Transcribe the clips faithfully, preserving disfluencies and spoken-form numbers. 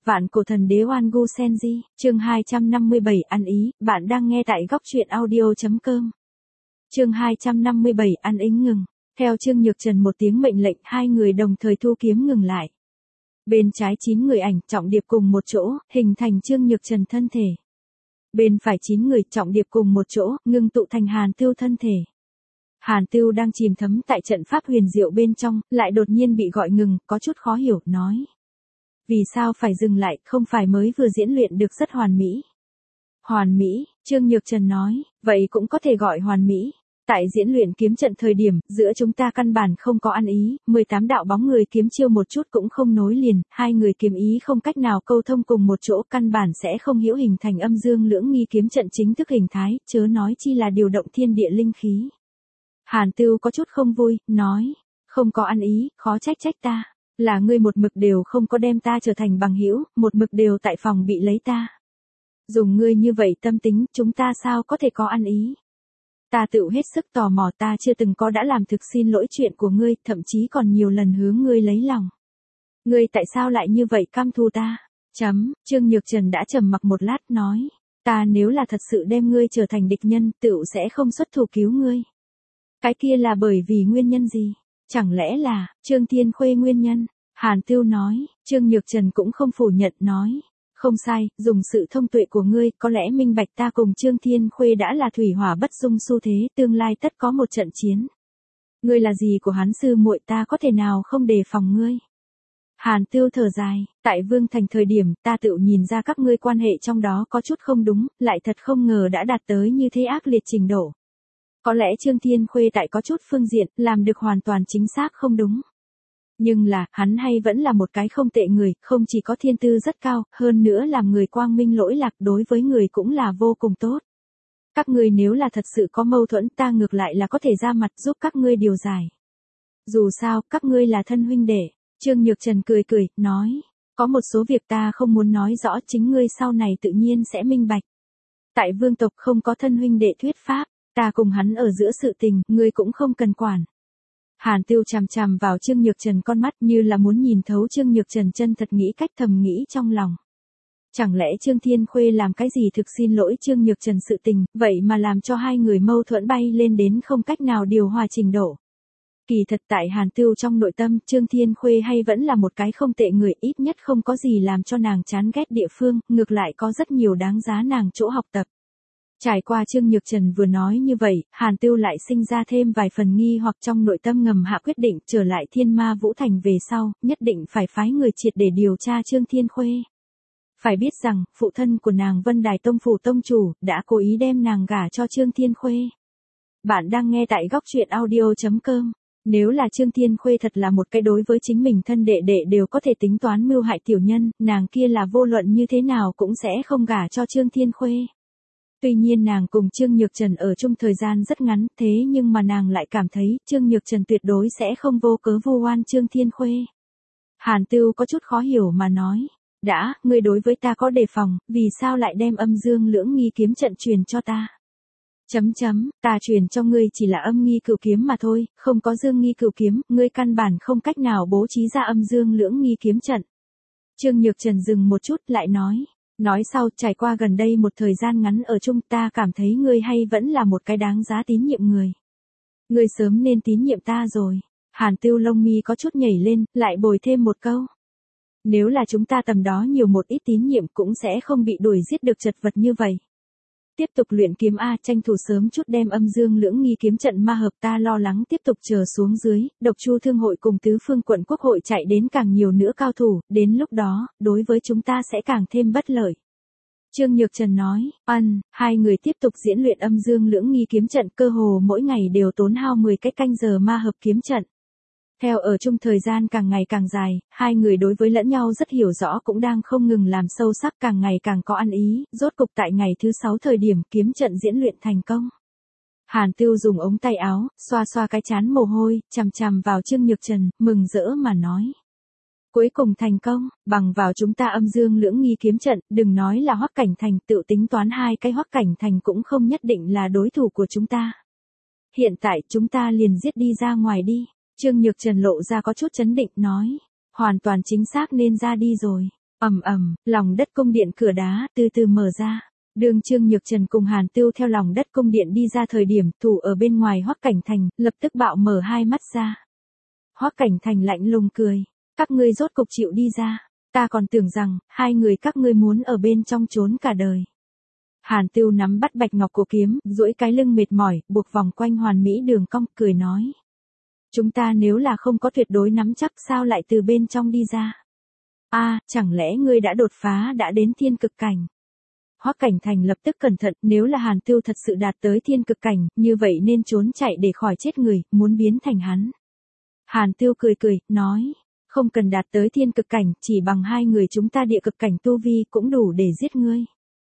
Vạn cổ thần đế Oan Gu Senji, chương hai trăm năm mươi bảy ăn ý, bạn đang nghe tại góc truyện audio.com. Chương hai trăm năm mươi bảy ăn ý ngừng. Theo Trương Nhược Trần một tiếng mệnh lệnh, hai người đồng thời thu kiếm ngừng lại. Bên trái chín người ảnh, trọng điệp cùng một chỗ, hình thành Trương Nhược Trần thân thể. Bên phải chín người, trọng điệp cùng một chỗ, ngưng tụ thành Hàn Tưu thân thể. Hàn Tưu đang chìm thấm tại trận pháp huyền diệu bên trong, lại đột nhiên bị gọi ngừng, có chút khó hiểu, nói. Vì sao phải dừng lại, không phải mới vừa diễn luyện được rất hoàn mỹ. Hoàn mỹ, Trương Nhược Trần nói, vậy cũng có thể gọi hoàn mỹ. Tại diễn luyện kiếm trận thời điểm, giữa chúng ta căn bản không có ăn ý, mười tám đạo bóng người kiếm chiêu một chút cũng không nối liền, hai người kiếm ý không cách nào câu thông cùng một chỗ, căn bản sẽ không hiểu hình thành âm dương lưỡng nghi kiếm trận chính thức hình thái, chớ nói chi là điều động thiên địa linh khí. Hàn Tưu có chút không vui, nói, không có ăn ý, khó trách trách ta. Là ngươi một mực đều không có đem ta trở thành bằng hữu, một mực đều tại phòng bị lấy ta. Dùng ngươi như vậy tâm tính, chúng ta sao có thể có ăn ý. Ta tự hết sức tò mò, ta chưa từng có đã làm thực xin lỗi chuyện của ngươi, thậm chí còn nhiều lần hướng ngươi lấy lòng. Ngươi tại sao lại như vậy căm thù ta? Chấm, Trương Nhược Trần đã trầm mặc một lát nói, ta nếu là thật sự đem ngươi trở thành địch nhân, tựu sẽ không xuất thủ cứu ngươi. Cái kia là bởi vì nguyên nhân gì? Chẳng lẽ là, Trương Thiên Khuê nguyên nhân? Hàn Tưu nói, Trương Nhược Trần cũng không phủ nhận, nói. Không sai, dùng sự thông tuệ của ngươi, có lẽ minh bạch ta cùng Trương Thiên Khuê đã là thủy hỏa bất dung xu thế, tương lai tất có một trận chiến. Ngươi là gì của hắn sư muội, ta có thể nào không đề phòng ngươi? Hàn Tưu thở dài, tại Vương Thành thời điểm, ta tự nhìn ra các ngươi quan hệ trong đó có chút không đúng, lại thật không ngờ đã đạt tới như thế ác liệt trình độ. Có lẽ Trương Thiên Khuê tại có chút phương diện, làm được hoàn toàn chính xác không đúng. Nhưng là, hắn hay vẫn là một cái không tệ người, không chỉ có thiên tư rất cao, hơn nữa làm người quang minh lỗi lạc, đối với người cũng là vô cùng tốt. Các ngươi nếu là thật sự có mâu thuẫn, ta ngược lại là có thể ra mặt giúp các ngươi điều giải. Dù sao, các ngươi là thân huynh đệ. Trương Nhược Trần cười cười, nói, có một số việc ta không muốn nói rõ, chính ngươi sau này tự nhiên sẽ minh bạch. Tại vương tộc không có thân huynh đệ thuyết pháp. Ta cùng hắn ở giữa sự tình, ngươi cũng không cần quản. Hàn Tưu chằm chằm vào Trương Nhược Trần con mắt như là muốn nhìn thấu Trương Nhược Trần chân thật nghĩ cách thầm nghĩ trong lòng. Chẳng lẽ Trương Thiên Khuê làm cái gì thực xin lỗi Trương Nhược Trần sự tình, vậy mà làm cho hai người mâu thuẫn bay lên đến không cách nào điều hòa trình độ. Kỳ thật tại Hàn Tưu trong nội tâm, Trương Thiên Khuê hay vẫn là một cái không tệ người, ít nhất không có gì làm cho nàng chán ghét địa phương, ngược lại có rất nhiều đáng giá nàng chỗ học tập. Trải qua Trương Nhược Trần vừa nói như vậy, Hàn Tưu lại sinh ra thêm vài phần nghi hoặc trong nội tâm ngầm hạ quyết định trở lại Thiên Ma Vũ Thành về sau, nhất định phải phái người triệt để điều tra Trương Thiên Khuê. Phải biết rằng, phụ thân của nàng Vân Đài Tông Phủ Tông Chủ, đã cố ý đem nàng gả cho Trương Thiên Khuê. Bạn đang nghe tại góc truyện audio.com. Nếu là Trương Thiên Khuê thật là một cái đối với chính mình thân đệ đệ đều có thể tính toán mưu hại tiểu nhân, nàng kia là vô luận như thế nào cũng sẽ không gả cho Trương Thiên Khuê. Tuy nhiên nàng cùng Trương Nhược Trần ở chung thời gian rất ngắn, thế nhưng mà nàng lại cảm thấy Trương Nhược Trần tuyệt đối sẽ không vô cớ vu oan Trương Thiên Khuê. Hàn Tưu có chút khó hiểu mà nói, đã, ngươi đối với ta có đề phòng, vì sao lại đem âm dương lưỡng nghi kiếm trận truyền cho ta? Chấm chấm, ta truyền cho ngươi chỉ là âm nghi cửu kiếm mà thôi, không có dương nghi cửu kiếm, ngươi căn bản không cách nào bố trí ra âm dương lưỡng nghi kiếm trận. Trương Nhược Trần dừng một chút lại nói. Nói sau, trải qua gần đây một thời gian ngắn ở chung, ta cảm thấy ngươi hay vẫn là một cái đáng giá tín nhiệm người. Ngươi sớm nên tín nhiệm ta rồi. Hàn Tưu lông mi có chút nhảy lên, lại bồi thêm một câu. Nếu là chúng ta tầm đó nhiều một ít tín nhiệm cũng sẽ không bị đuổi giết được chật vật như vậy. Tiếp tục luyện kiếm A, tranh thủ sớm chút đem âm dương lưỡng nghi kiếm trận ma hợp, ta lo lắng tiếp tục chờ xuống dưới, Độc Chu Thương hội cùng tứ phương quận quốc hội chạy đến càng nhiều nữa cao thủ, đến lúc đó, đối với chúng ta sẽ càng thêm bất lợi. Trương Nhược Trần nói, ân, hai người tiếp tục diễn luyện âm dương lưỡng nghi kiếm trận, cơ hồ mỗi ngày đều tốn hao mười cái canh giờ ma hợp kiếm trận. Theo ở chung thời gian càng ngày càng dài, hai người đối với lẫn nhau rất hiểu rõ, cũng đang không ngừng làm sâu sắc, càng ngày càng có ăn ý, rốt cục tại ngày thứ sáu thời điểm kiếm trận diễn luyện thành công. Hàn Tưu dùng ống tay áo, xoa xoa cái trán mồ hôi, chằm chằm vào Trương Nhược Trần, mừng rỡ mà nói. Cuối cùng thành công, bằng vào chúng ta âm dương lưỡng nghi kiếm trận, đừng nói là Hoắc Cảnh Thành, tự tính toán hai cái Hoắc Cảnh Thành cũng không nhất định là đối thủ của chúng ta. Hiện tại chúng ta liền giết đi ra ngoài đi. Trương Nhược Trần lộ ra có chút chấn định, nói, hoàn toàn chính xác nên ra đi rồi. Ầm ầm, lòng đất cung điện cửa đá từ từ mở ra. Đường Trương Nhược Trần cùng Hàn Tưu theo lòng đất cung điện đi ra thời điểm thủ ở bên ngoài Hoắc Cảnh Thành, lập tức bạo mở hai mắt ra. Hoắc Cảnh Thành lạnh lùng cười, các ngươi rốt cục chịu đi ra, ta còn tưởng rằng, hai người các ngươi muốn ở bên trong trốn cả đời. Hàn Tưu nắm bắt bạch ngọc cổ kiếm, duỗi cái lưng mệt mỏi, buộc vòng quanh hoàn mỹ đường cong, cười nói. Chúng ta nếu là không có tuyệt đối nắm chắc sao lại từ bên trong đi ra? A, à, chẳng lẽ ngươi đã đột phá đã đến thiên cực cảnh? Hoắc Cảnh Thành lập tức cẩn thận, nếu là Hàn Tưu thật sự đạt tới thiên cực cảnh, như vậy nên trốn chạy để khỏi chết người, muốn biến thành hắn. Hàn Tưu cười cười, nói, không cần đạt tới thiên cực cảnh, chỉ bằng hai người chúng ta địa cực cảnh tu vi cũng đủ để giết ngươi.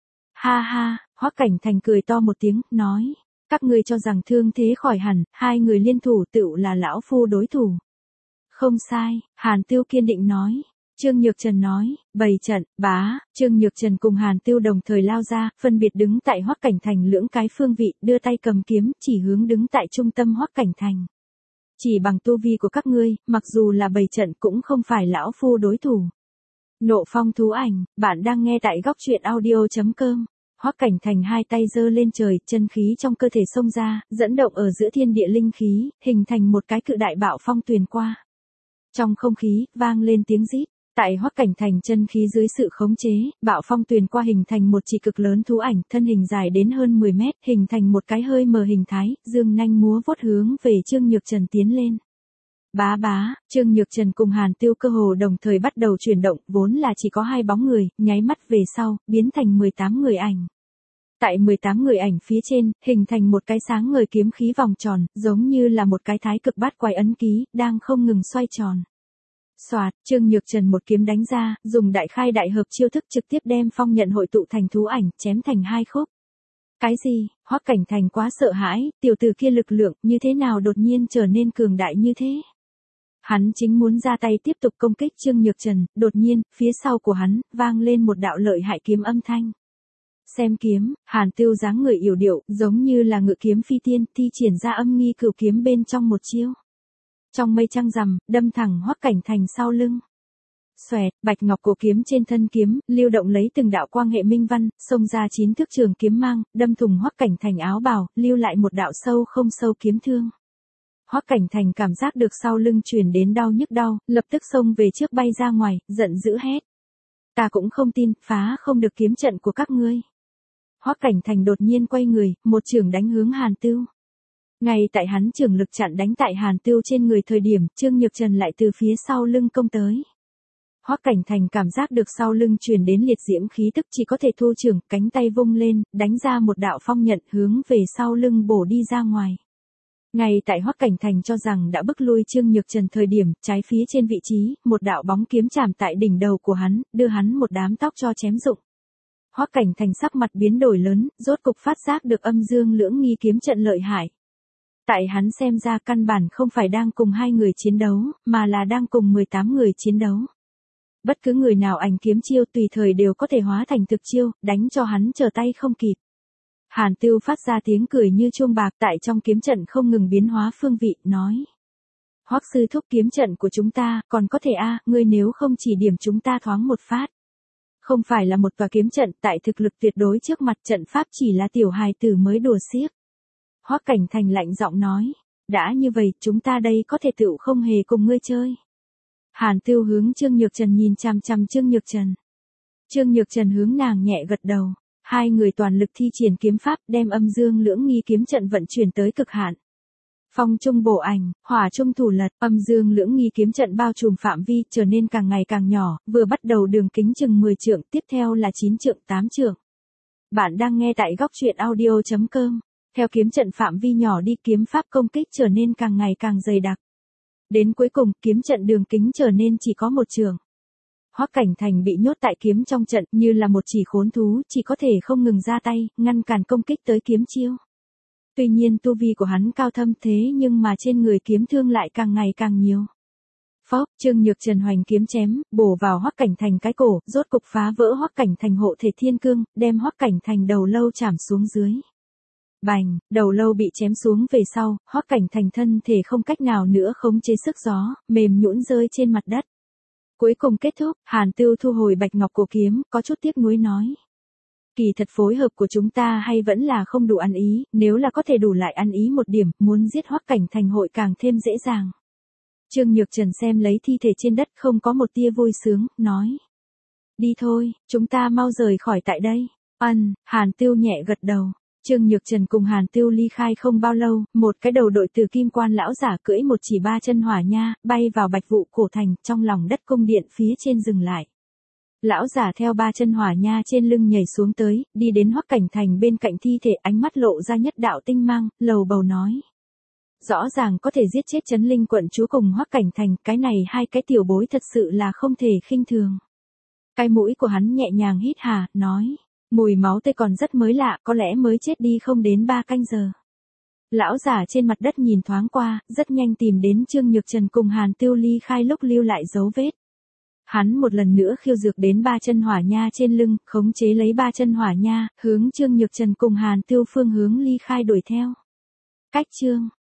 Ha ha, Hoắc Cảnh Thành cười to một tiếng, nói, các ngươi cho rằng thương thế khỏi hẳn, hai người liên thủ tựu là lão phu đối thủ. Không sai, Hàn Tưu kiên định nói. Trương Nhược Trần nói, bày trận, bá, Trương Nhược Trần cùng Hàn Tưu đồng thời lao ra, phân biệt đứng tại Hoắc Cảnh Thành lưỡng cái phương vị, đưa tay cầm kiếm, chỉ hướng đứng tại trung tâm Hoắc Cảnh Thành. Chỉ bằng tu vi của các ngươi, mặc dù là bày trận cũng không phải lão phu đối thủ. Nộ phong thú ảnh, bạn đang nghe tại góc truyện audio chấm com. Hoắc Cảnh Thành hai tay giơ lên trời, chân khí trong cơ thể xông ra, dẫn động ở giữa thiên địa linh khí, hình thành một cái cự đại bạo phong tuyền qua. Trong không khí, vang lên tiếng rít. Tại Hoắc Cảnh Thành chân khí dưới sự khống chế, bạo phong tuyền qua hình thành một chỉ cực lớn thú ảnh, thân hình dài đến hơn mười mét, hình thành một cái hơi mờ hình thái, dương nanh múa vuốt hướng về Trương Nhược Trần tiến lên. Bá bá, Trương Nhược Trần cùng Hàn Tưu cơ hồ đồng thời bắt đầu chuyển động, vốn là chỉ có hai bóng người, nháy mắt về sau, biến thành mười tám người ảnh. Tại mười tám người ảnh phía trên, hình thành một cái sáng ngời kiếm khí vòng tròn, giống như là một cái thái cực bát quái ấn ký, đang không ngừng xoay tròn. Soạt, Trương Nhược Trần một kiếm đánh ra, dùng đại khai đại hợp chiêu thức trực tiếp đem phong nhận hội tụ thành thú ảnh, chém thành hai khúc. Cái gì? Hoắc Cảnh Thành quá sợ hãi, tiểu tử kia lực lượng như thế nào đột nhiên trở nên cường đại như thế? Hắn chính muốn ra tay tiếp tục công kích Trương Nhược Trần, đột nhiên, phía sau của hắn, vang lên một đạo lợi hại kiếm âm thanh. Xem kiếm, Hàn Tưu dáng người yểu điệu, giống như là ngự kiếm phi tiên, thi triển ra âm nghi cửu kiếm bên trong một chiêu. Trong mây trăng rằm, đâm thẳng Hoắc Cảnh Thành sau lưng. Xoẹt, bạch ngọc cổ kiếm trên thân kiếm, lưu động lấy từng đạo quang hệ minh văn, xông ra chín thước trường kiếm mang, đâm thủng Hoắc Cảnh Thành áo bào, lưu lại một đạo sâu không sâu kiếm thương. Hoắc Cảnh Thành cảm giác được sau lưng truyền đến đau nhức đau, lập tức xông về trước bay ra ngoài, giận dữ hét. Ta cũng không tin, phá không được kiếm trận của các ngươi. Hoắc Cảnh Thành đột nhiên quay người, một chưởng đánh hướng Hàn Tưu. Ngay tại hắn chưởng lực chặn đánh tại Hàn Tưu trên người thời điểm, Trương Nhược Trần lại từ phía sau lưng công tới. Hoắc Cảnh Thành cảm giác được sau lưng truyền đến liệt diễm khí tức, chỉ có thể thu chưởng, cánh tay vung lên, đánh ra một đạo phong nhận hướng về sau lưng bổ đi ra ngoài. Ngay tại Hoắc Cảnh Thành cho rằng đã bức lui Trương Nhược Trần thời điểm, trái phía trên vị trí, một đạo bóng kiếm chạm tại đỉnh đầu của hắn, đưa hắn một đám tóc cho chém rụng. Hoắc Cảnh Thành sắc mặt biến đổi lớn, rốt cục phát giác được âm dương lưỡng nghi kiếm trận lợi hại. Tại hắn xem ra căn bản không phải đang cùng hai người chiến đấu, mà là đang cùng mười tám người chiến đấu. Bất cứ người nào ảnh kiếm chiêu tùy thời đều có thể hóa thành thực chiêu, đánh cho hắn trở tay không kịp. Hàn Tưu phát ra tiếng cười như chuông bạc tại trong kiếm trận không ngừng biến hóa phương vị, nói. Hoắc sư thúc kiếm trận của chúng ta, còn có thể a à, ngươi nếu không chỉ điểm chúng ta thoáng một phát. Không phải là một tòa kiếm trận, tại thực lực tuyệt đối trước mặt trận pháp chỉ là tiểu hài tử mới đùa xiếc. Hoắc Cảnh Thành lạnh giọng nói, đã như vậy, chúng ta đây có thể tựu không hề cùng ngươi chơi. Hàn Tưu hướng Trương Nhược Trần nhìn chằm chằm Trương Nhược Trần. Trương Nhược Trần hướng nàng nhẹ gật đầu, hai người toàn lực thi triển kiếm pháp, đem âm dương lưỡng nghi kiếm trận vận chuyển tới cực hạn. Phong trung bổ ảnh, hỏa trung thủ lật, âm dương lưỡng nghi kiếm trận bao trùm phạm vi, trở nên càng ngày càng nhỏ, vừa bắt đầu đường kính chừng mười trượng, tiếp theo là chín trượng, tám trượng. Bạn đang nghe tại góc truyện audio chấm com. Theo kiếm trận phạm vi nhỏ đi, kiếm pháp công kích trở nên càng ngày càng dày đặc. Đến cuối cùng, kiếm trận đường kính trở nên chỉ có một trượng. Hoắc Cảnh Thành bị nhốt tại kiếm trong trận, như là một chỉ khốn thú, chỉ có thể không ngừng ra tay, ngăn cản công kích tới kiếm chiêu. Tuy nhiên tu vi của hắn cao thâm thế nhưng mà trên người kiếm thương lại càng ngày càng nhiều. Phốc, Trương Nhược Trần hoành kiếm chém, bổ vào Hoắc Cảnh Thành cái cổ, rốt cục phá vỡ Hoắc Cảnh Thành hộ thể thiên cương, đem Hoắc Cảnh Thành đầu lâu chạm xuống dưới. Bành, đầu lâu bị chém xuống về sau, Hoắc Cảnh Thành thân thể không cách nào nữa khống chế sức gió, mềm nhũn rơi trên mặt đất. Cuối cùng kết thúc, Hàn Tưu thu hồi bạch ngọc cổ kiếm, có chút tiếc nuối nói. Kỳ thật phối hợp của chúng ta hay vẫn là không đủ ăn ý, nếu là có thể đủ lại ăn ý một điểm, muốn giết Hoắc Cảnh Thành hội càng thêm dễ dàng. Trương Nhược Trần xem lấy thi thể trên đất không có một tia vui sướng, nói. Đi thôi, chúng ta mau rời khỏi tại đây. Ân, Hàn Tưu nhẹ gật đầu. Trương Nhược Trần cùng Hàn Tưu ly khai không bao lâu, một cái đầu đội từ kim quan lão giả cưỡi một chỉ ba chân hỏa nha, bay vào Bạch Vụ cổ thành, trong lòng đất cung điện phía trên dừng lại. Lão giả theo ba chân hỏa nha trên lưng nhảy xuống tới, đi đến Hoắc Cảnh Thành bên cạnh thi thể, ánh mắt lộ ra nhất đạo tinh mang, lầu bầu nói. Rõ ràng có thể giết chết Trấn Linh quận chúa cùng Hoắc Cảnh Thành, cái này hai cái tiểu bối thật sự là không thể khinh thường. Cái mũi của hắn nhẹ nhàng hít hà, nói. Mùi máu tươi còn rất mới lạ, có lẽ mới chết đi không đến ba canh giờ. Lão giả trên mặt đất nhìn thoáng qua, rất nhanh tìm đến Trương Nhược Trần cùng Hàn Tưu ly khai lúc lưu lại dấu vết. Hắn một lần nữa khiêu dược đến ba chân hỏa nha trên lưng, khống chế lấy ba chân hỏa nha, hướng Trương Nhược Trần cùng Hàn Tưu phương hướng ly khai đuổi theo. Cách chương